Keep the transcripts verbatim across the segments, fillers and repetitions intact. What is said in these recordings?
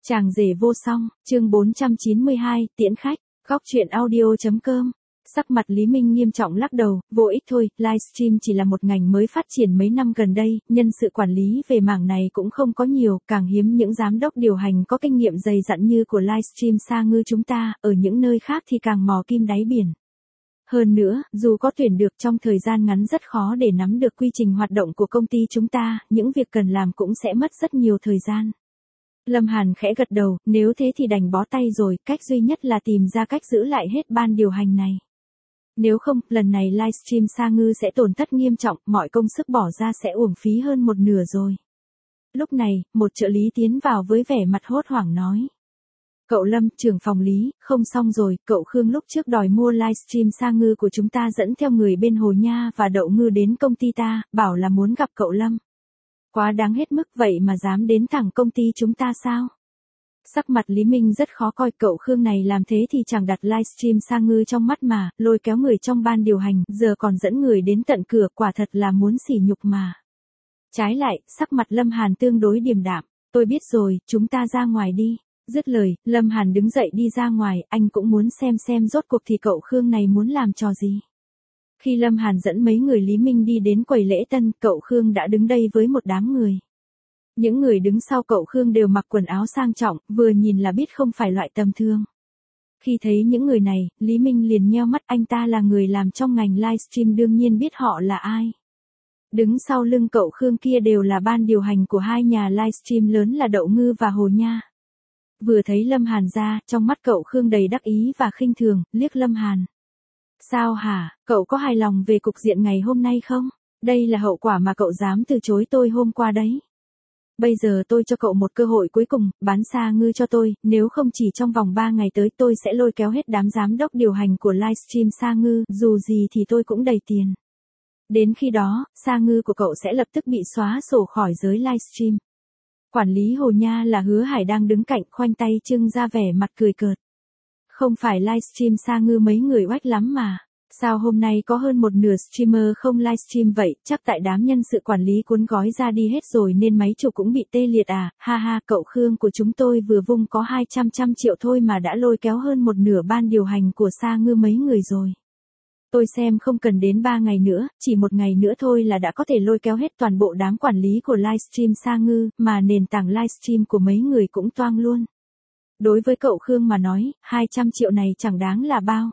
Chàng rể vô song, chương bốn trăm chín mươi hai, tiễn khách, góc truyện audio chấm com. Sắc mặt Lý Minh nghiêm trọng lắc đầu, vô ích thôi, livestream chỉ là một ngành mới phát triển mấy năm gần đây, nhân sự quản lý về mảng này cũng không có nhiều, càng hiếm những giám đốc điều hành có kinh nghiệm dày dặn như của livestream Sa Ngư chúng ta, ở những nơi khác thì càng mò kim đáy biển. Hơn nữa, dù có tuyển được trong thời gian ngắn rất khó để nắm được quy trình hoạt động của công ty chúng ta, những việc cần làm cũng sẽ mất rất nhiều thời gian. Lâm Hàn khẽ gật đầu, nếu thế thì đành bó tay rồi, cách duy nhất là tìm ra cách giữ lại hết ban điều hành này. Nếu không, lần này livestream Sa Ngư sẽ tổn thất nghiêm trọng, mọi công sức bỏ ra sẽ uổng phí hơn một nửa rồi. Lúc này, một trợ lý tiến vào với vẻ mặt hốt hoảng nói. Cậu Lâm, trưởng phòng Lý, không xong rồi, cậu Khương lúc trước đòi mua livestream Sa Ngư của chúng ta dẫn theo người bên Hồ Nha và Đậu Ngư đến công ty ta, bảo là muốn gặp cậu Lâm. Quá đáng hết mức vậy mà dám đến thẳng công ty chúng ta sao? Sắc mặt Lý Minh rất khó coi, cậu Khương này làm thế thì chẳng đặt livestream Sa Ngư trong mắt mà, lôi kéo người trong ban điều hành, giờ còn dẫn người đến tận cửa, quả thật là muốn sỉ nhục mà. Trái lại, sắc mặt Lâm Hàn tương đối điềm đạm, tôi biết rồi, chúng ta ra ngoài đi. Dứt lời, Lâm Hàn đứng dậy đi ra ngoài, anh cũng muốn xem xem rốt cuộc thì cậu Khương này muốn làm trò gì. Khi Lâm Hàn dẫn mấy người Lý Minh đi đến quầy lễ tân, cậu Khương đã đứng đây với một đám người. Những người đứng sau cậu Khương đều mặc quần áo sang trọng, vừa nhìn là biết không phải loại tầm thường. Khi thấy những người này, Lý Minh liền nheo mắt, anh ta là người làm trong ngành livestream đương nhiên biết họ là ai. Đứng sau lưng cậu Khương kia đều là ban điều hành của hai nhà livestream lớn là Đậu Ngư và Hồ Nha. Vừa thấy Lâm Hàn ra, trong mắt cậu Khương đầy đắc ý và khinh thường, liếc Lâm Hàn. Sao hả, cậu có hài lòng về cục diện ngày hôm nay không? Đây là hậu quả mà cậu dám từ chối tôi hôm qua đấy. Bây giờ tôi cho cậu một cơ hội cuối cùng, bán Sa Ngư cho tôi, nếu không chỉ trong vòng ba ngày tới tôi sẽ lôi kéo hết đám giám đốc điều hành của livestream Sa Ngư, dù gì thì tôi cũng đầy tiền. Đến khi đó, Sa Ngư của cậu sẽ lập tức bị xóa sổ khỏi giới livestream. Quản lý Hồ Nha là Hứa Hải đang đứng cạnh, khoanh tay trưng ra vẻ mặt cười cợt. Không phải livestream Sa Ngư mấy người oách lắm mà. Sao hôm nay có hơn một nửa streamer không livestream vậy, chắc tại đám nhân sự quản lý cuốn gói ra đi hết rồi nên máy chủ cũng bị tê liệt à, ha ha, cậu Khương của chúng tôi vừa vung có hai trăm trăm triệu thôi mà đã lôi kéo hơn một nửa ban điều hành của Sa Ngư mấy người rồi. Tôi xem không cần đến ba ngày nữa, chỉ một ngày nữa thôi là đã có thể lôi kéo hết toàn bộ đám quản lý của livestream Sa Ngư, mà nền tảng livestream của mấy người cũng toang luôn. Đối với cậu Khương mà nói, hai trăm triệu này chẳng đáng là bao.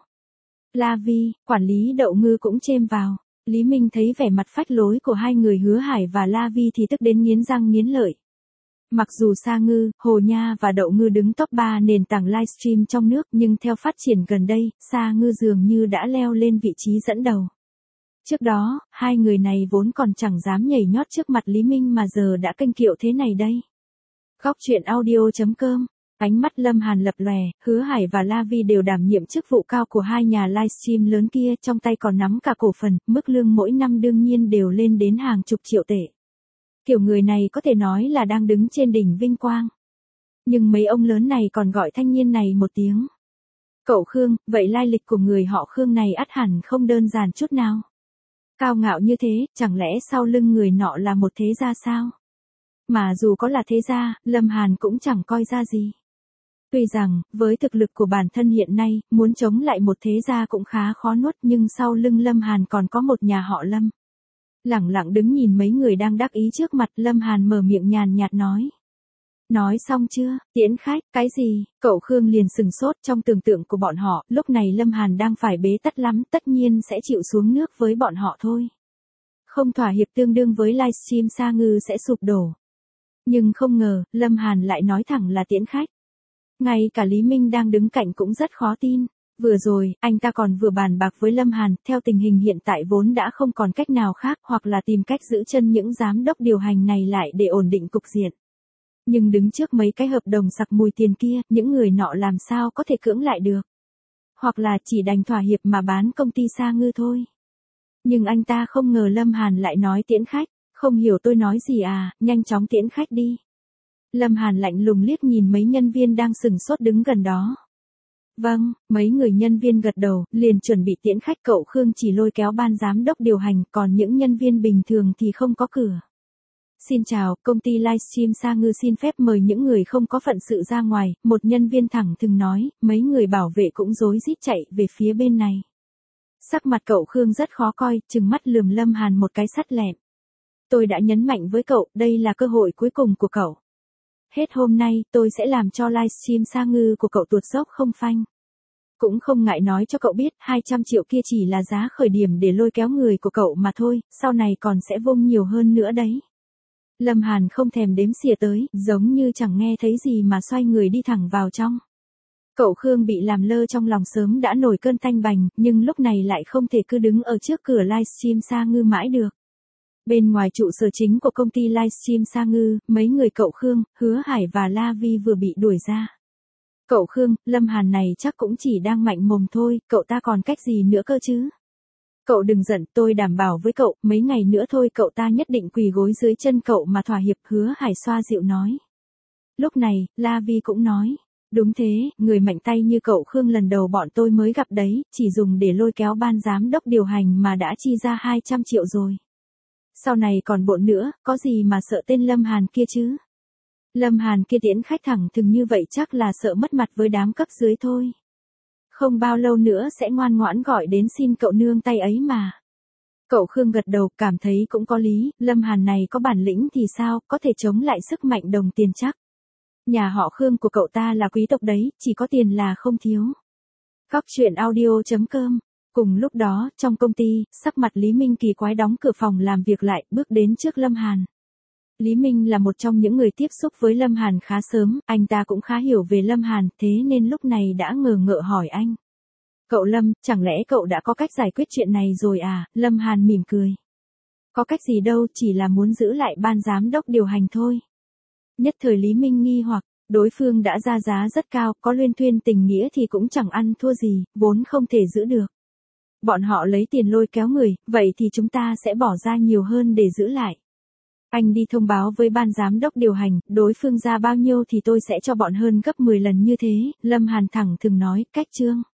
La Vi, quản lý Đậu Ngư cũng chêm vào. Lý Minh thấy vẻ mặt phách lối của hai người Hứa Hải và La Vi thì tức đến nghiến răng nghiến lợi. Mặc dù Sa Ngư, Hồ Nha và Đậu Ngư đứng top ba nền tảng livestream trong nước nhưng theo phát triển gần đây, Sa Ngư dường như đã leo lên vị trí dẫn đầu. Trước đó, hai người này vốn còn chẳng dám nhảy nhót trước mặt Lý Minh mà giờ đã kênh kiệu thế này đây. Góc truyện audio chấm com. Ánh mắt Lâm Hàn lập lòe, Hứa Hải và La Vi đều đảm nhiệm chức vụ cao của hai nhà livestream lớn kia, trong tay còn nắm cả cổ phần, mức lương mỗi năm đương nhiên đều lên đến hàng chục triệu tệ. Kiểu người này có thể nói là đang đứng trên đỉnh vinh quang. Nhưng mấy ông lớn này còn gọi thanh niên này một tiếng. Cậu Khương, vậy lai lịch của người họ Khương này ắt hẳn không đơn giản chút nào. Cao ngạo như thế, chẳng lẽ sau lưng người nọ là một thế gia sao? Mà dù có là thế gia, Lâm Hàn cũng chẳng coi ra gì. Tuy rằng, với thực lực của bản thân hiện nay, muốn chống lại một thế gia cũng khá khó nuốt nhưng sau lưng Lâm Hàn còn có một nhà họ Lâm. Lẳng lặng đứng nhìn mấy người đang đắc ý trước mặt, Lâm Hàn mở miệng nhàn nhạt nói. Nói xong chưa, tiễn khách, cái gì, cậu Khương liền sừng sốt trong tưởng tượng của bọn họ, lúc này Lâm Hàn đang phải bế tắc lắm, tất nhiên sẽ chịu xuống nước với bọn họ thôi. Không thỏa hiệp tương đương với livestream Sa Ngư sẽ sụp đổ. Nhưng không ngờ, Lâm Hàn lại nói thẳng là tiễn khách. Ngay cả Lý Minh đang đứng cạnh cũng rất khó tin. Vừa rồi, anh ta còn vừa bàn bạc với Lâm Hàn, theo tình hình hiện tại vốn đã không còn cách nào khác hoặc là tìm cách giữ chân những giám đốc điều hành này lại để ổn định cục diện. Nhưng đứng trước mấy cái hợp đồng sặc mùi tiền kia, những người nọ làm sao có thể cưỡng lại được. Hoặc là chỉ đành thỏa hiệp mà bán công ty Sa Ngư thôi. Nhưng anh ta không ngờ Lâm Hàn lại nói tiễn khách, không hiểu tôi nói gì à, nhanh chóng tiễn khách đi. Lâm Hàn lạnh lùng liếc nhìn mấy nhân viên đang sừng sốt đứng gần đó. Vâng, mấy người nhân viên gật đầu, liền chuẩn bị tiễn khách, cậu Khương chỉ lôi kéo ban giám đốc điều hành, còn những nhân viên bình thường thì không có cửa. Xin chào, công ty livestream Sa Ngư xin phép mời những người không có phận sự ra ngoài, một nhân viên thẳng thừng nói, mấy người bảo vệ cũng rối rít chạy về phía bên này. Sắc mặt cậu Khương rất khó coi, trừng mắt lườm Lâm Hàn một cái sắt lẹm. Tôi đã nhấn mạnh với cậu, đây là cơ hội cuối cùng của cậu. Hết hôm nay, tôi sẽ làm cho livestream Sa Ngư của cậu tuột dốc không phanh. Cũng không ngại nói cho cậu biết, hai trăm triệu kia chỉ là giá khởi điểm để lôi kéo người của cậu mà thôi, sau này còn sẽ vung nhiều hơn nữa đấy. Lâm Hàn không thèm đếm xỉa tới, giống như chẳng nghe thấy gì mà xoay người đi thẳng vào trong. Cậu Khương bị làm lơ trong lòng sớm đã nổi cơn tanh bành, nhưng lúc này lại không thể cứ đứng ở trước cửa livestream Sa Ngư mãi được. Bên ngoài trụ sở chính của công ty livestream Sa Ngư, mấy người cậu Khương, Hứa Hải và La Vi vừa bị đuổi ra. Cậu Khương, Lâm Hàn này chắc cũng chỉ đang mạnh mồm thôi, cậu ta còn cách gì nữa cơ chứ? Cậu đừng giận, tôi đảm bảo với cậu, mấy ngày nữa thôi cậu ta nhất định quỳ gối dưới chân cậu mà thỏa hiệp. Hứa Hải xoa dịu nói. Lúc này, La Vi cũng nói. Đúng thế, người mạnh tay như cậu Khương lần đầu bọn tôi mới gặp đấy, chỉ dùng để lôi kéo ban giám đốc điều hành mà đã chi ra hai trăm triệu rồi. Sau này còn bộn nữa, có gì mà sợ tên Lâm Hàn kia chứ? Lâm Hàn kia tiễn khách thẳng thừng như vậy chắc là sợ mất mặt với đám cấp dưới thôi. Không bao lâu nữa sẽ ngoan ngoãn gọi đến xin cậu nương tay ấy mà. Cậu Khương gật đầu, cảm thấy cũng có lý, Lâm Hàn này có bản lĩnh thì sao, có thể chống lại sức mạnh đồng tiền chắc. Nhà họ Khương của cậu ta là quý tộc đấy, chỉ có tiền là không thiếu. Góc truyện audio chấm com. Cùng lúc đó, trong công ty, sắc mặt Lý Minh kỳ quái đóng cửa phòng làm việc lại, bước đến trước Lâm Hàn. Lý Minh là một trong những người tiếp xúc với Lâm Hàn khá sớm, anh ta cũng khá hiểu về Lâm Hàn, thế nên lúc này đã ngờ ngợ hỏi anh. Cậu Lâm, chẳng lẽ cậu đã có cách giải quyết chuyện này rồi à? Lâm Hàn mỉm cười. Có cách gì đâu, chỉ là muốn giữ lại ban giám đốc điều hành thôi. Nhất thời Lý Minh nghi hoặc, đối phương đã ra giá rất cao, có luyên thuyên tình nghĩa thì cũng chẳng ăn thua gì, vốn không thể giữ được. Bọn họ lấy tiền lôi kéo người, vậy thì chúng ta sẽ bỏ ra nhiều hơn để giữ lại. Anh đi thông báo với ban giám đốc điều hành, đối phương ra bao nhiêu thì tôi sẽ cho bọn hơn gấp mười lần như thế, Lâm Hàn thẳng thừng nói, cách chương.